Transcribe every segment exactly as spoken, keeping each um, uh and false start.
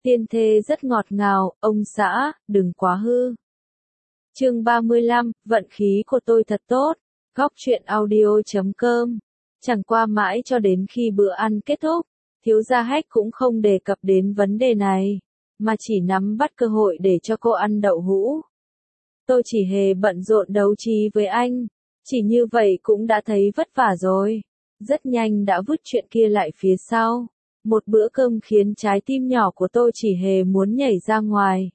Tiên thê rất ngọt ngào, ông xã, đừng quá hư. Chương ba mươi lăm, vận khí của tôi thật tốt. Góc truyện audio chấm com. Chẳng qua mãi cho đến khi bữa ăn kết thúc, thiếu gia Hách cũng không đề cập đến vấn đề này, mà chỉ nắm bắt cơ hội để cho cô ăn đậu hũ. Tôi chỉ hề bận rộn đấu trí với anh, chỉ như vậy cũng đã thấy vất vả rồi. Rất nhanh đã vứt chuyện kia lại phía sau. Một bữa cơm khiến trái tim nhỏ của tôi chỉ hề muốn nhảy ra ngoài.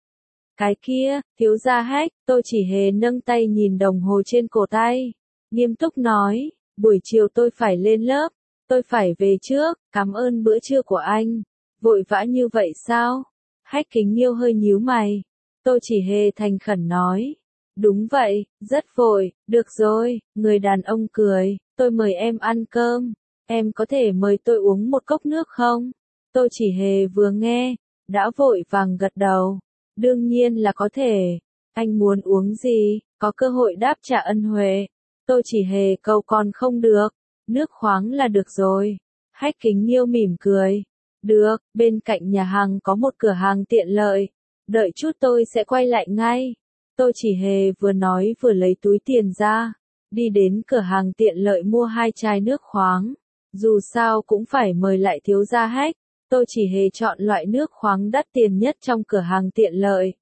Cái kia, thiếu gia Hách, tôi chỉ hề nâng tay nhìn đồng hồ trên cổ tay. Nghiêm túc nói, buổi chiều tôi phải lên lớp, tôi phải về trước, cảm ơn bữa trưa của anh. Vội vã như vậy sao? Hách Kính Nghiêu hơi nhíu mày. Tôi chỉ hề thành khẩn nói. Đúng vậy, rất vội, được rồi, người đàn ông cười, tôi mời em ăn cơm. Em có thể mời tôi uống một cốc nước không? Tôi chỉ hề vừa nghe, đã vội vàng gật đầu. Đương nhiên là có thể. Anh muốn uống gì, có cơ hội đáp trả ân huệ. Tôi chỉ hề cầu còn không được. Nước khoáng là được rồi. Hách Kính Nghiêu mỉm cười. Được, bên cạnh nhà hàng có một cửa hàng tiện lợi. Đợi chút tôi sẽ quay lại ngay. Tôi chỉ hề vừa nói vừa lấy túi tiền ra. Đi đến cửa hàng tiện lợi mua hai chai nước khoáng. Dù sao cũng phải mời lại thiếu gia Hách. Tôi chỉ hề chọn loại nước khoáng đắt tiền nhất trong cửa hàng tiện lợi.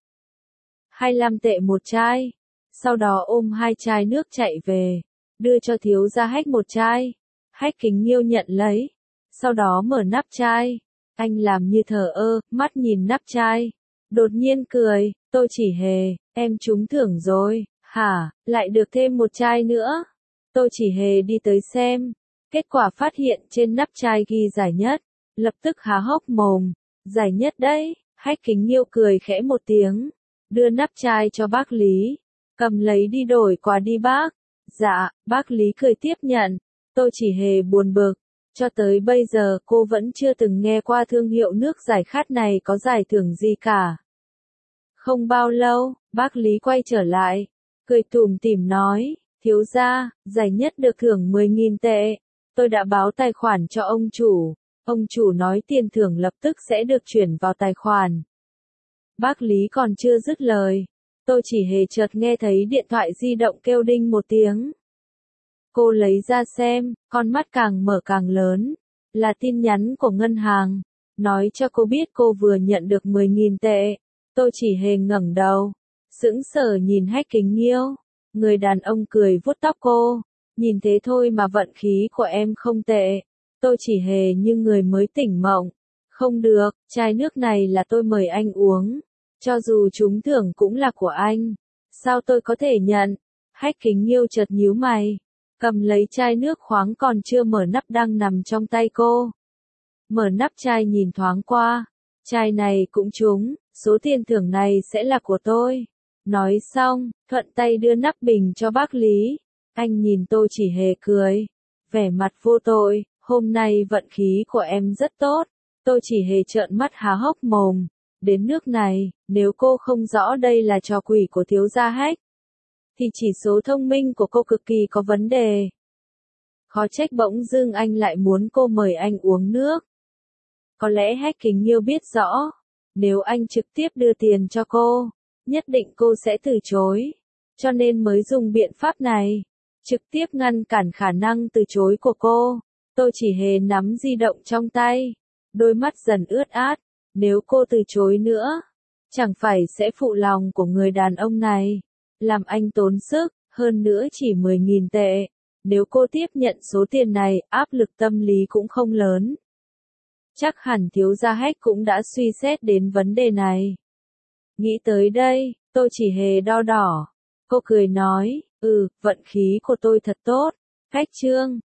hai mươi lăm tệ một chai. Sau đó ôm hai chai nước chạy về. Đưa cho thiếu gia Hách một chai. Hách Kính Nghiêu nhận lấy. Sau đó mở nắp chai. Anh làm như thờ ơ, mắt nhìn nắp chai. Đột nhiên cười, tôi chỉ hề, em trúng thưởng rồi, hả, lại được thêm một chai nữa. Tôi chỉ hề đi tới xem. Kết quả phát hiện trên nắp chai ghi giải nhất. Lập tức há hốc mồm. Giải nhất đấy. Hách Kính Nghiêu cười khẽ một tiếng. Đưa nắp chai cho bác Lý. Cầm lấy đi đổi quà đi bác. Dạ, bác Lý cười tiếp nhận. Tôi chỉ hề buồn bực. Cho tới bây giờ cô vẫn chưa từng nghe qua thương hiệu nước giải khát này có giải thưởng gì cả. Không bao lâu, bác Lý quay trở lại. Cười tủm tỉm nói. Thiếu gia, giải nhất được thưởng mười nghìn tệ. Tôi đã báo tài khoản cho ông chủ. Ông chủ nói tiền thưởng lập tức sẽ được chuyển vào tài khoản. Bác Lý còn chưa dứt lời. Tôi chỉ hề chợt nghe thấy điện thoại di động kêu đinh một tiếng. Cô lấy ra xem, con mắt càng mở càng lớn. Là tin nhắn của ngân hàng. Nói cho cô biết cô vừa nhận được mười nghìn tệ. Tôi chỉ hề ngẩng đầu. Sững sờ nhìn Hách Kính Nghiêu. Người đàn ông cười vuốt tóc cô. Nhìn thế thôi mà vận khí của em không tệ. Tôi chỉ hề như người mới tỉnh mộng. Không được, chai nước này là tôi mời anh uống. Cho dù trúng thưởng cũng là của anh. Sao tôi có thể nhận? Hách Kính Nghiêu chợt nhíu mày. Cầm lấy chai nước khoáng còn chưa mở nắp đang nằm trong tay cô. Mở nắp chai nhìn thoáng qua. Chai này cũng trúng, số tiền thưởng này sẽ là của tôi. Nói xong, thuận tay đưa nắp bình cho bác Lý. Anh nhìn tôi chỉ hề cười. Vẻ mặt vô tội. Hôm nay vận khí của em rất tốt. Tôi chỉ hề trợn mắt há hốc mồm. Đến nước này, nếu cô không rõ đây là trò quỷ của thiếu gia Hách, thì chỉ số thông minh của cô cực kỳ có vấn đề. Khó trách bỗng dưng anh lại muốn cô mời anh uống nước. Có lẽ Hách Kính Nghiêu biết rõ, nếu anh trực tiếp đưa tiền cho cô, nhất định cô sẽ từ chối. Cho nên mới dùng biện pháp này, trực tiếp ngăn cản khả năng từ chối của cô. Tôi chỉ hề nắm di động trong tay, đôi mắt dần ướt át. Nếu cô từ chối nữa, chẳng phải sẽ phụ lòng của người đàn ông này, làm anh tốn sức, hơn nữa chỉ mười nghìn tệ. Nếu cô tiếp nhận số tiền này, áp lực tâm lý cũng không lớn. Chắc hẳn thiếu gia Hách cũng đã suy xét đến vấn đề này. Nghĩ tới đây, tôi chỉ hề đau đỏ. Cô cười nói, ừ, vận khí của tôi thật tốt. Khách Trương,